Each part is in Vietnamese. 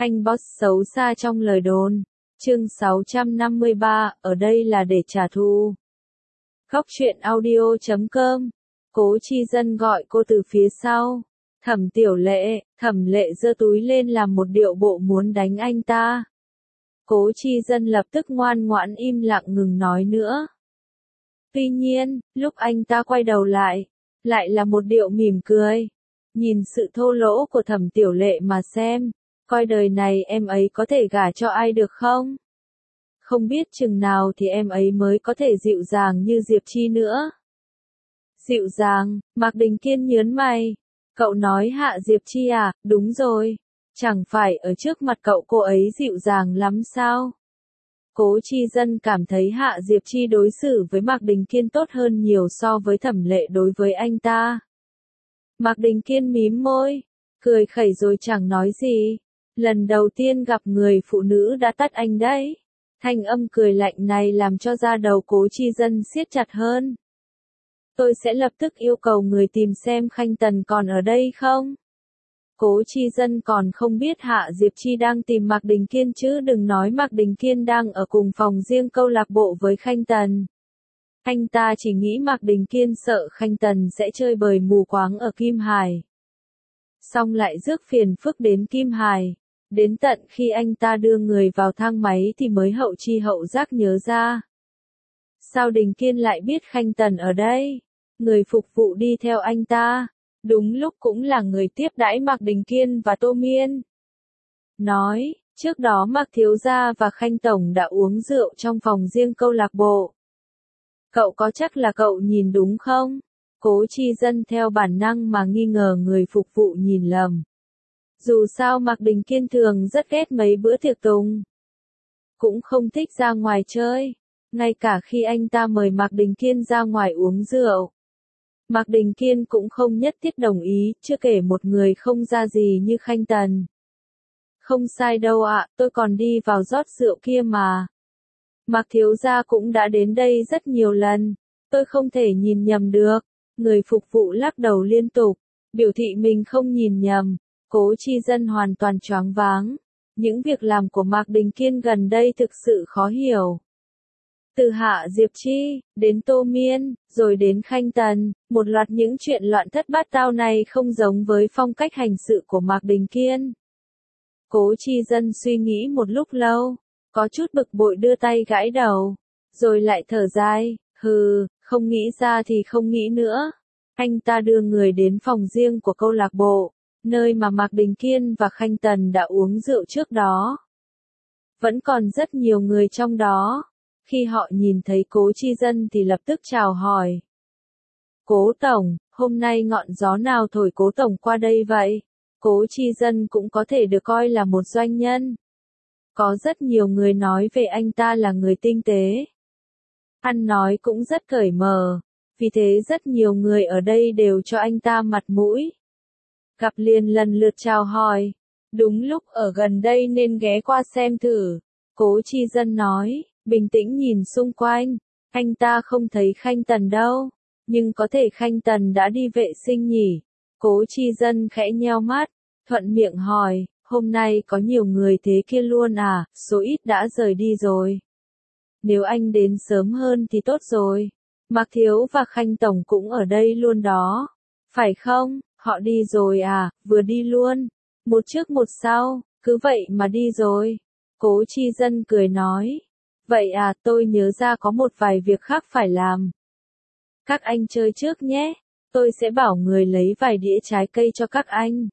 Anh boss xấu xa trong lời đồn. Chương 653, ở đây là để trả thù. Góc truyện audio.com. Cố Chi Dân gọi cô từ phía sau. Thẩm Lệ giơ túi lên làm một điệu bộ muốn đánh anh ta. Cố Chi Dân lập tức ngoan ngoãn im lặng ngừng nói nữa. Tuy nhiên, lúc anh ta quay đầu lại là một điệu mỉm cười. Nhìn sự thô lỗ của Thẩm Lệ mà xem, coi đời này em ấy có thể gả cho ai được không? Không biết chừng nào thì em ấy mới có thể dịu dàng như Diệp Chi nữa. Dịu dàng, Mạc Đình Kiên nhớn mày. Cậu nói Hạ Diệp Chi à? Đúng rồi. Chẳng phải ở trước mặt cậu cô ấy dịu dàng lắm sao? Cố Chi Dân cảm thấy Hạ Diệp Chi đối xử với Mạc Đình Kiên tốt hơn nhiều so với Thẩm Lệ đối với anh ta. Mạc Đình Kiên mím môi, cười khẩy rồi chẳng nói gì. Lần đầu tiên gặp người phụ nữ đã tắt anh đấy. Thanh âm cười lạnh này làm cho da đầu Cố Chi Dân siết chặt hơn. Tôi sẽ lập tức yêu cầu người tìm xem Khanh Tần còn ở đây không? Cố Chi Dân còn không biết Hạ Diệp Chi đang tìm Mạc Đình Kiên chứ đừng nói Mạc Đình Kiên đang ở cùng phòng riêng câu lạc bộ với Khanh Tần. Anh ta chỉ nghĩ Mạc Đình Kiên sợ Khanh Tần sẽ chơi bời mù quáng ở Kim Hải. Xong lại rước phiền phức đến Kim Hải. Đến tận khi anh ta đưa người vào thang máy thì mới hậu chi hậu giác nhớ ra. Sao Đình Kiên lại biết Khanh Tần ở đây? Người phục vụ đi theo anh ta, đúng lúc cũng là người tiếp đãi Mạc Đình Kiên và Tô Miên. Nói, trước đó Mạc Thiếu Gia và Khanh Tổng đã uống rượu trong phòng riêng câu lạc bộ. Cậu có chắc là cậu nhìn đúng không? Cố Chi Dân theo bản năng mà nghi ngờ người phục vụ nhìn lầm. Dù sao Mạc Đình Kiên thường rất ghét mấy bữa tiệc tùng. Cũng không thích ra ngoài chơi. Ngay cả khi anh ta mời Mạc Đình Kiên ra ngoài uống rượu. Mạc Đình Kiên cũng không nhất thiết đồng ý, chưa kể một người không ra gì như Khanh Tần. Không sai đâu ạ, tôi còn đi vào rót rượu kia mà. Mạc Thiếu Gia cũng đã đến đây rất nhiều lần. Tôi không thể nhìn nhầm được. Người phục vụ lắc đầu liên tục, biểu thị mình không nhìn nhầm. Cố Chi Dân hoàn toàn choáng váng. Những việc làm của Mạc Đình Kiên gần đây thực sự khó hiểu. Từ Hạ Diệp Chi, đến Tô Miên, rồi đến Khanh Tần, một loạt những chuyện loạn thất bát tao này không giống với phong cách hành sự của Mạc Đình Kiên. Cố Chi Dân suy nghĩ một lúc lâu, có chút bực bội đưa tay gãi đầu, rồi lại thở dài, không nghĩ ra thì không nghĩ nữa. Anh ta đưa người đến phòng riêng của câu lạc bộ, nơi mà Mạc Đình Kiên và Khanh Tần đã uống rượu trước đó. Vẫn còn rất nhiều người trong đó. Khi họ nhìn thấy Cố Chi Dân thì lập tức chào hỏi. Cố Tổng, hôm nay ngọn gió nào thổi Cố Tổng qua đây vậy? Cố Chi Dân cũng có thể được coi là một doanh nhân. Có rất nhiều người nói về anh ta là người tinh tế. Ăn nói cũng rất cởi mở. Vì thế rất nhiều người ở đây đều cho anh ta mặt mũi. Gặp liền lần lượt chào hỏi. Đúng lúc ở gần đây nên ghé qua xem thử. Cố Chi Dân nói. Bình tĩnh nhìn xung quanh, anh ta không thấy Khanh Tần đâu, nhưng có thể Khanh Tần đã đi vệ sinh nhỉ. Cố Chi Dân khẽ nheo mắt, thuận miệng hỏi, hôm nay có nhiều người thế kia luôn à, số ít đã rời đi rồi. Nếu anh đến sớm hơn thì tốt rồi. Mạc Thiếu và Khanh Tổng cũng ở đây luôn đó. Phải không, họ đi rồi à, vừa đi luôn. Một trước một sau, cứ vậy mà đi rồi. Cố Chi Dân cười nói. Vậy à, tôi nhớ ra có một vài việc khác phải làm. Các anh chơi trước nhé, tôi sẽ bảo người lấy vài đĩa trái cây cho các anh.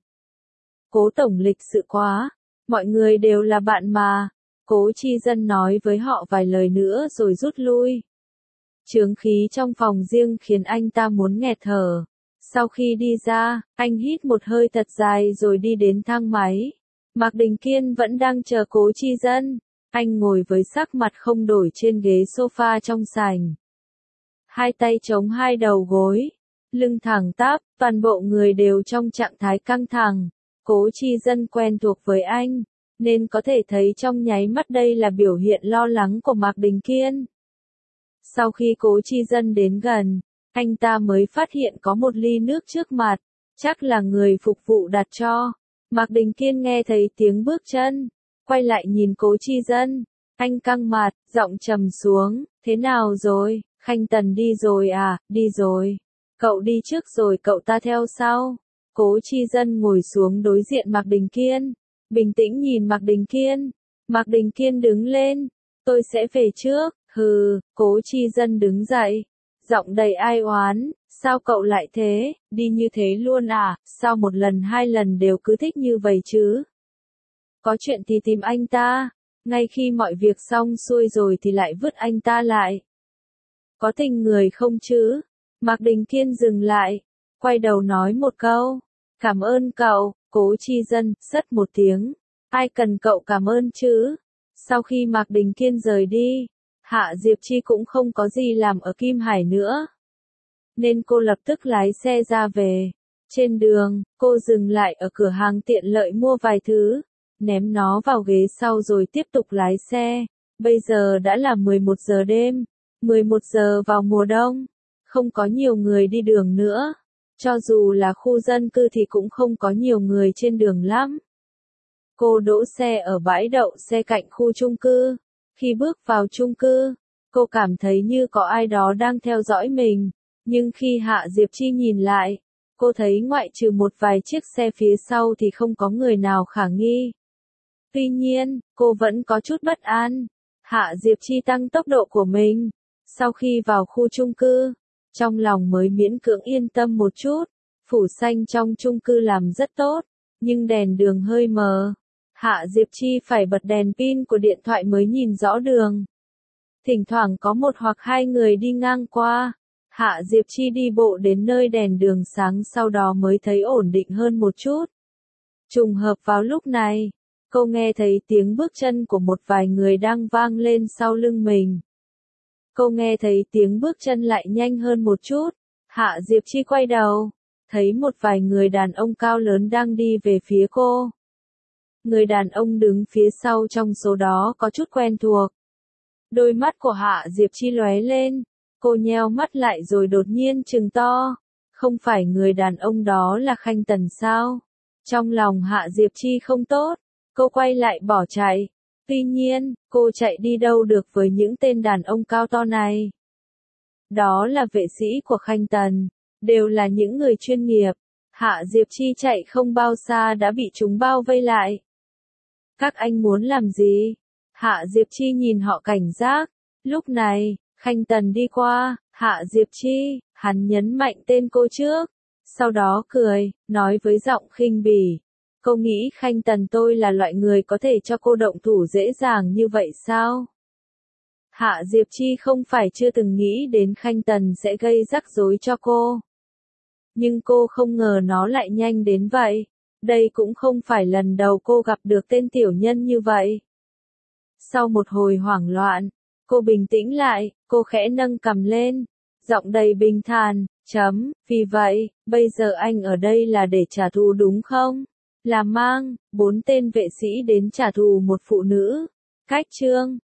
Cố Tổng lịch sự quá, mọi người đều là bạn mà. Cố Chi Dân nói với họ vài lời nữa rồi rút lui. Chướng khí trong phòng riêng khiến anh ta muốn nghẹt thở. Sau khi đi ra, anh hít một hơi thật dài rồi đi đến thang máy. Mạc Đình Kiên vẫn đang chờ Cố Chi Dân. Anh ngồi với sắc mặt không đổi trên ghế sofa trong sảnh. Hai tay chống hai đầu gối, lưng thẳng tắp, toàn bộ người đều trong trạng thái căng thẳng. Cố Chi Dân quen thuộc với anh, nên có thể thấy trong nháy mắt đây là biểu hiện lo lắng của Mạc Đình Kiên. Sau khi Cố Chi Dân đến gần, anh ta mới phát hiện có một ly nước trước mặt, chắc là người phục vụ đặt cho. Mạc Đình Kiên nghe thấy tiếng bước chân, quay lại nhìn Cố Chi Dân, anh căng mặt, giọng trầm xuống, thế nào rồi, Khanh Tần đi rồi à, đi rồi. Cậu đi trước rồi cậu ta theo sau. Cố Chi Dân ngồi xuống đối diện Mạc Đình Kiên, bình tĩnh nhìn Mạc Đình Kiên. Mạc Đình Kiên đứng lên, tôi sẽ về trước, hừ, Cố Chi Dân đứng dậy, giọng đầy ai oán, sao cậu lại thế, đi như thế luôn à, sao một lần hai lần đều cứ thích như vậy chứ? Có chuyện thì tìm anh ta, ngay khi mọi việc xong xuôi rồi thì lại vứt anh ta lại. Có tình người không chứ? Mạc Đình Kiên dừng lại, quay đầu nói một câu, cảm ơn cậu. Cố Chi Dân, sất một tiếng, ai cần cậu cảm ơn chứ? Sau khi Mạc Đình Kiên rời đi, Hạ Diệp Chi cũng không có gì làm ở Kim Hải nữa, nên cô lập tức lái xe ra về. Trên đường, cô dừng lại ở cửa hàng tiện lợi mua vài thứ, ném nó vào ghế sau rồi tiếp tục lái xe. Bây giờ đã là 11 giờ đêm, 11 giờ vào mùa đông, không có nhiều người đi đường nữa. Cho dù là khu dân cư thì cũng không có nhiều người trên đường lắm. Cô đỗ xe ở bãi đậu xe cạnh khu chung cư. Khi bước vào chung cư, cô cảm thấy như có ai đó đang theo dõi mình. Nhưng khi Hạ Diệp Chi nhìn lại, cô thấy ngoại trừ một vài chiếc xe phía sau thì không có người nào khả nghi. Tuy nhiên, cô vẫn có chút bất an. Hạ Diệp Chi tăng tốc độ của mình. Sau khi vào khu chung cư, trong lòng mới miễn cưỡng yên tâm một chút. Phủ xanh trong chung cư làm rất tốt, nhưng đèn đường hơi mờ. Hạ Diệp Chi phải bật đèn pin của điện thoại mới nhìn rõ đường. Thỉnh thoảng có một hoặc hai người đi ngang qua. Hạ Diệp Chi đi bộ đến nơi đèn đường sáng sau đó mới thấy ổn định hơn một chút. Trùng hợp vào lúc này, cô nghe thấy tiếng bước chân của một vài người đang vang lên sau lưng mình. Cô nghe thấy tiếng bước chân lại nhanh hơn một chút. Hạ Diệp Chi quay đầu, thấy một vài người đàn ông cao lớn đang đi về phía cô. Người đàn ông đứng phía sau trong số đó có chút quen thuộc. Đôi mắt của Hạ Diệp Chi lóe lên, cô nheo mắt lại rồi đột nhiên trừng to. Không phải người đàn ông đó là Khanh Tần sao? Trong lòng Hạ Diệp Chi không tốt, cô quay lại bỏ chạy. Tuy nhiên, cô chạy đi đâu được với những tên đàn ông cao to này? Đó là vệ sĩ của Khanh Tần, đều là những người chuyên nghiệp. Hạ Diệp Chi chạy không bao xa đã bị chúng bao vây lại. Các anh muốn làm gì? Hạ Diệp Chi nhìn họ cảnh giác. Lúc này, Khanh Tần đi qua, Hạ Diệp Chi, hắn nhấn mạnh tên cô trước. Sau đó cười, nói với giọng khinh bỉ. Cô nghĩ Khanh Tần tôi là loại người có thể cho cô động thủ dễ dàng như vậy sao? Hạ Diệp Chi không phải chưa từng nghĩ đến Khanh Tần sẽ gây rắc rối cho cô. Nhưng cô không ngờ nó lại nhanh đến vậy. Đây cũng không phải lần đầu cô gặp được tên tiểu nhân như vậy. Sau một hồi hoảng loạn, cô bình tĩnh lại, cô khẽ nâng cằm lên, giọng đầy bình thản, vì vậy, bây giờ anh ở đây là để trả thù đúng không? Là mang 4 tên vệ sĩ đến trả thù một phụ nữ. Cách chương